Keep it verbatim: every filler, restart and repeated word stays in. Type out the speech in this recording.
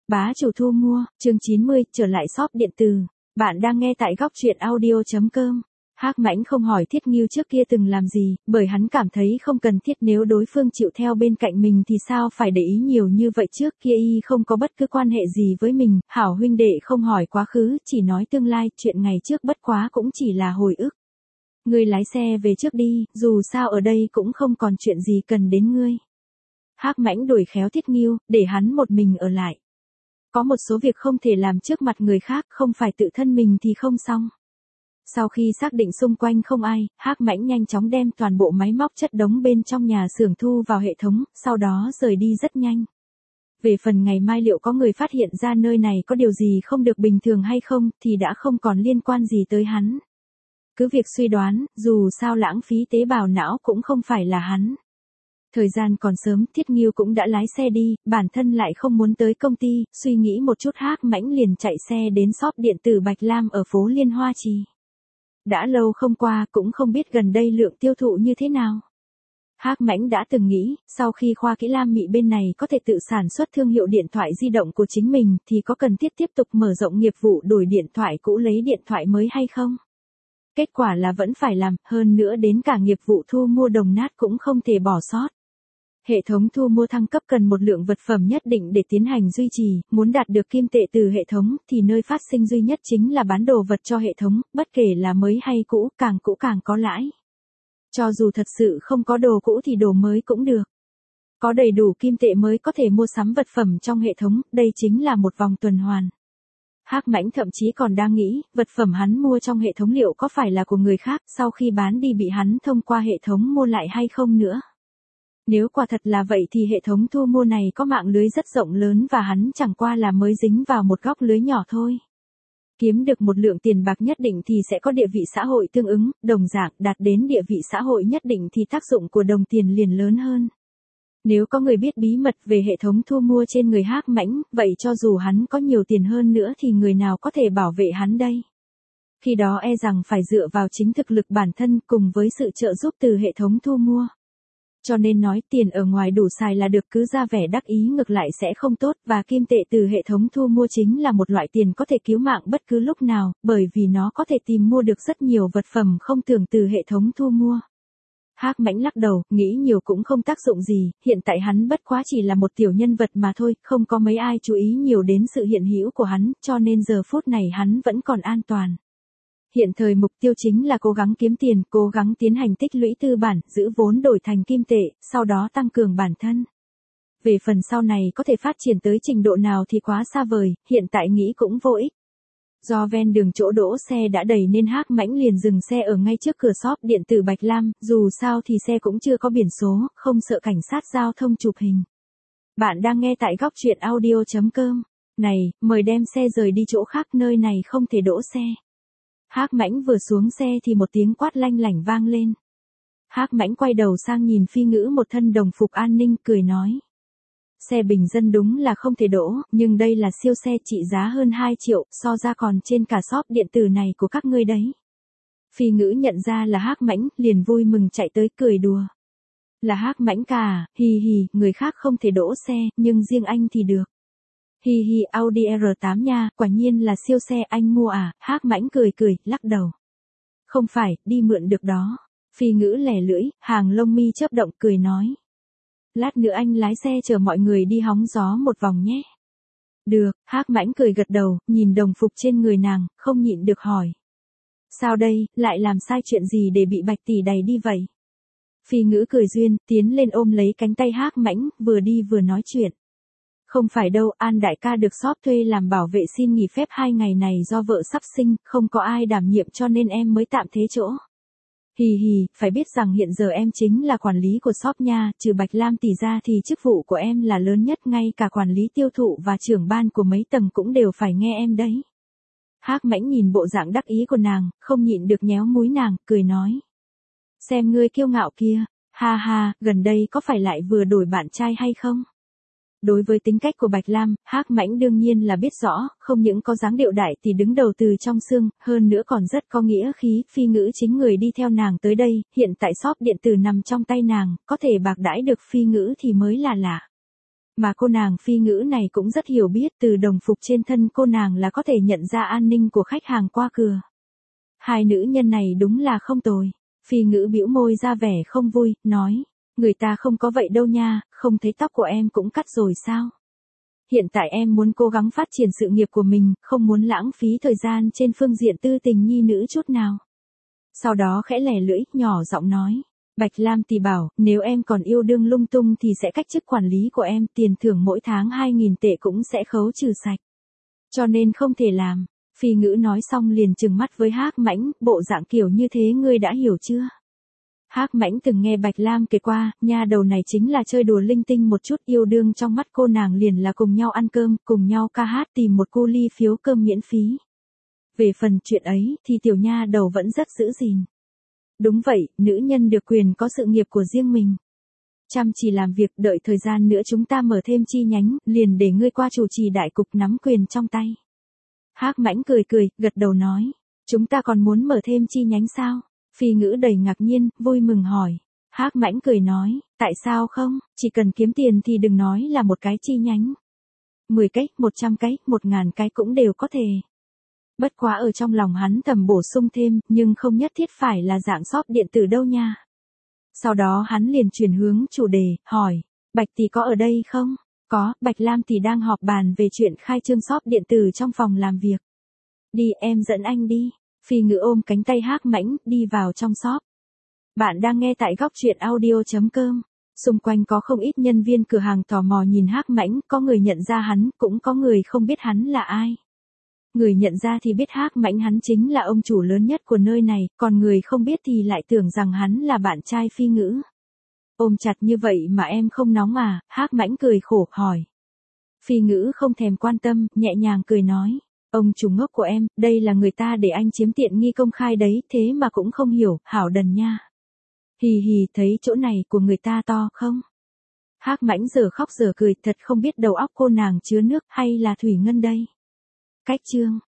Bá chủ thu mua, chương chín mươi, trở lại shop điện tử. Bạn đang nghe tại góc truyện audio chấm com. Hắc Mãnh không hỏi Thiết Nghiêu trước kia từng làm gì, bởi hắn cảm thấy không cần thiết, nếu đối phương chịu theo bên cạnh mình thì sao phải để ý nhiều như vậy, trước kia y không có bất cứ quan hệ gì với mình, hảo huynh đệ không hỏi quá khứ, chỉ nói tương lai, chuyện ngày trước bất quá cũng chỉ là hồi ức. Ngươi lái xe về trước đi, dù sao ở đây cũng không còn chuyện gì cần đến ngươi. Hắc Mãnh đuổi khéo Thiết Nghiêu, để hắn một mình ở lại. Có một số việc không thể làm trước mặt người khác, không phải tự thân mình thì không xong. Sau khi xác định xung quanh không ai, Hắc Mãnh nhanh chóng đem toàn bộ máy móc chất đống bên trong nhà xưởng thu vào hệ thống, sau đó rời đi rất nhanh. Về phần ngày mai liệu có người phát hiện ra nơi này có điều gì không được bình thường hay không, thì đã không còn liên quan gì tới hắn. Cứ việc suy đoán, dù sao lãng phí tế bào não cũng không phải là hắn. Thời gian còn sớm, Thiết Nghiêu cũng đã lái xe đi, bản thân lại không muốn tới công ty, suy nghĩ một chút Hắc Mãnh liền chạy xe đến shop điện tử Bạch Lam ở phố Liên Hoa Trì. Đã lâu không qua, cũng không biết gần đây lượng tiêu thụ như thế nào. Hắc Mãnh đã từng nghĩ, sau khi khoa kỹ Lam Mị bên này có thể tự sản xuất thương hiệu điện thoại di động của chính mình, thì có cần thiết tiếp tục mở rộng nghiệp vụ đổi điện thoại cũ lấy điện thoại mới hay không? Kết quả là vẫn phải làm, hơn nữa đến cả nghiệp vụ thu mua đồng nát cũng không thể bỏ sót. Hệ thống thu mua thăng cấp cần một lượng vật phẩm nhất định để tiến hành duy trì, muốn đạt được kim tệ từ hệ thống thì nơi phát sinh duy nhất chính là bán đồ vật cho hệ thống, bất kể là mới hay cũ, càng cũ càng có lãi. Cho dù thật sự không có đồ cũ thì đồ mới cũng được. Có đầy đủ kim tệ mới có thể mua sắm vật phẩm trong hệ thống, đây chính là một vòng tuần hoàn. Hắc Mãnh thậm chí còn đang nghĩ, vật phẩm hắn mua trong hệ thống liệu có phải là của người khác, sau khi bán đi bị hắn thông qua hệ thống mua lại hay không nữa. Nếu quả thật là vậy thì hệ thống thu mua này có mạng lưới rất rộng lớn và hắn chẳng qua là mới dính vào một góc lưới nhỏ thôi. Kiếm được một lượng tiền bạc nhất định thì sẽ có địa vị xã hội tương ứng, đồng dạng đạt đến địa vị xã hội nhất định thì tác dụng của đồng tiền liền lớn hơn. Nếu có người biết bí mật về hệ thống thu mua trên người Hắc Mãnh, vậy cho dù hắn có nhiều tiền hơn nữa thì người nào có thể bảo vệ hắn đây? Khi đó e rằng phải dựa vào chính thực lực bản thân cùng với sự trợ giúp từ hệ thống thu mua. Cho nên nói tiền ở ngoài đủ xài là được, cứ ra vẻ đắc ý ngược lại sẽ không tốt, và kim tệ từ hệ thống thu mua chính là một loại tiền có thể cứu mạng bất cứ lúc nào, bởi vì nó có thể tìm mua được rất nhiều vật phẩm không tưởng từ hệ thống thu mua. Hắc Mãnh lắc đầu, nghĩ nhiều cũng không tác dụng gì, hiện tại hắn bất quá chỉ là một tiểu nhân vật mà thôi, không có mấy ai chú ý nhiều đến sự hiện hữu của hắn, cho nên giờ phút này hắn vẫn còn an toàn. Hiện thời mục tiêu chính là cố gắng kiếm tiền, cố gắng tiến hành tích lũy tư bản, giữ vốn đổi thành kim tệ, sau đó tăng cường bản thân. Về phần sau này có thể phát triển tới trình độ nào thì quá xa vời, hiện tại nghĩ cũng vô ích. Do ven đường chỗ đỗ xe đã đầy nên Hắc Mãnh liền dừng xe ở ngay trước cửa shop điện tử Bạch Lam, dù sao thì xe cũng chưa có biển số, không sợ cảnh sát giao thông chụp hình. Bạn đang nghe tại góc truyện audio chấm com. Này, mời đem xe rời đi chỗ khác, nơi này không thể đỗ xe. Hắc Mãnh vừa xuống xe thì một tiếng quát lanh lảnh vang lên. Hắc Mãnh quay đầu sang nhìn Phi Ngữ một thân đồng phục an ninh, cười nói. Xe bình dân đúng là không thể đỗ, nhưng đây là siêu xe trị giá hơn hai triệu, so ra còn trên cả shop điện tử này của các ngươi đấy. Phi Ngữ nhận ra là Hắc Mãnh, liền vui mừng chạy tới cười đùa. Là Hắc Mãnh cả, hì hì, người khác không thể đỗ xe, nhưng riêng anh thì được. Hi hi, Audi R tám nha, quả nhiên là siêu xe anh mua à, Hắc Mãnh cười cười, lắc đầu. Không phải, đi mượn được đó. Phi Ngữ lẻ lưỡi, hàng lông mi chớp động cười nói. Lát nữa anh lái xe chở mọi người đi hóng gió một vòng nhé. Được, Hắc Mãnh cười gật đầu, nhìn đồng phục trên người nàng, không nhịn được hỏi. Sao đây, lại làm sai chuyện gì để bị Bạch tỷ đày đi vậy? Phi Ngữ cười duyên, tiến lên ôm lấy cánh tay Hắc Mãnh, vừa đi vừa nói chuyện. Không phải đâu, An đại ca được shop thuê làm bảo vệ xin nghỉ phép hai ngày này do vợ sắp sinh, không có ai đảm nhiệm cho nên em mới tạm thế chỗ. Hì hì, phải biết rằng hiện giờ em chính là quản lý của shop nha, trừ Bạch Lam tỷ ra thì chức vụ của em là lớn nhất, ngay cả quản lý tiêu thụ và trưởng ban của mấy tầng cũng đều phải nghe em đấy. Hắc Mãnh nhìn bộ dạng đắc ý của nàng, không nhịn được nhéo múi nàng, cười nói. Xem ngươi kiêu ngạo kia, ha ha, gần đây có phải lại vừa đổi bạn trai hay không? Đối với tính cách của Bạch Lam, Hắc Mãnh đương nhiên là biết rõ, không những có dáng điệu đại thì đứng đầu từ trong xương, hơn nữa còn rất có nghĩa khí. Phi Ngữ chính người đi theo nàng tới đây, hiện tại shop điện tử nằm trong tay nàng, có thể bạc đãi được Phi Ngữ thì mới là lạ. Mà cô nàng Phi Ngữ này cũng rất hiểu biết, từ đồng phục trên thân cô nàng là có thể nhận ra an ninh của khách hàng qua cửa. Hai nữ nhân này đúng là không tồi. Phi Ngữ bĩu môi ra vẻ không vui, nói, người ta không có vậy đâu nha, không thấy tóc của em cũng cắt rồi sao? Hiện tại em muốn cố gắng phát triển sự nghiệp của mình, không muốn lãng phí thời gian trên phương diện tư tình nhi nữ chút nào. Sau đó khẽ lẻ lưỡi, nhỏ giọng nói, Bạch Lam tỷ bảo, nếu em còn yêu đương lung tung thì sẽ cách chức quản lý của em, tiền thưởng mỗi tháng hai nghìn tệ cũng sẽ khấu trừ sạch. Cho nên không thể làm. Phi Ngữ nói xong liền trừng mắt với Hắc Mãnh, bộ dạng kiểu như thế ngươi đã hiểu chưa? Hắc Mãnh từng nghe Bạch Lam kể qua, nha đầu này chính là chơi đùa linh tinh một chút, yêu đương trong mắt cô nàng liền là cùng nhau ăn cơm, cùng nhau ca hát, tìm một cu ly phiếu cơm miễn phí. Về phần chuyện ấy thì tiểu nha đầu vẫn rất giữ gìn. Đúng vậy, nữ nhân được quyền có sự nghiệp của riêng mình. Chăm chỉ làm việc, đợi thời gian nữa chúng ta mở thêm chi nhánh, liền để ngươi qua chủ trì đại cục nắm quyền trong tay. Hắc Mãnh cười cười, gật đầu nói, chúng ta còn muốn mở thêm chi nhánh sao? Phi Ngữ đầy ngạc nhiên, vui mừng hỏi. Hắc Mãnh cười nói, tại sao không, chỉ cần kiếm tiền thì đừng nói là một cái chi nhánh. Mười cái, một trăm cái, một ngàn cái cũng đều có thể. Bất quá ở trong lòng hắn thầm bổ sung thêm, nhưng không nhất thiết phải là dạng shop điện tử đâu nha. Sau đó hắn liền chuyển hướng chủ đề, hỏi, Bạch tỷ có ở đây không? Có, Bạch Lam tỷ đang họp bàn về chuyện khai trương shop điện tử trong phòng làm việc. Đi, em dẫn anh đi. Phi Ngữ ôm cánh tay Hắc Mãnh, đi vào trong shop. Bạn đang nghe tại góc truyện audio chấm com. Xung quanh có không ít nhân viên cửa hàng tò mò nhìn Hắc Mãnh, có người nhận ra hắn, cũng có người không biết hắn là ai. Người nhận ra thì biết Hắc Mãnh hắn chính là ông chủ lớn nhất của nơi này, còn người không biết thì lại tưởng rằng hắn là bạn trai Phi Ngữ. Ôm chặt như vậy mà em không nóng à? Hắc Mãnh cười khổ, hỏi. Phi Ngữ không thèm quan tâm, nhẹ nhàng cười nói. Ông chủ ngốc của em, đây là người ta để anh chiếm tiện nghi công khai đấy, thế mà cũng không hiểu, hảo đần nha. Hì hì, thấy chỗ này của người ta to không? Hắc Mãnh giờ khóc giờ cười, thật không biết đầu óc cô nàng chứa nước hay là thủy ngân đây. Cách chương.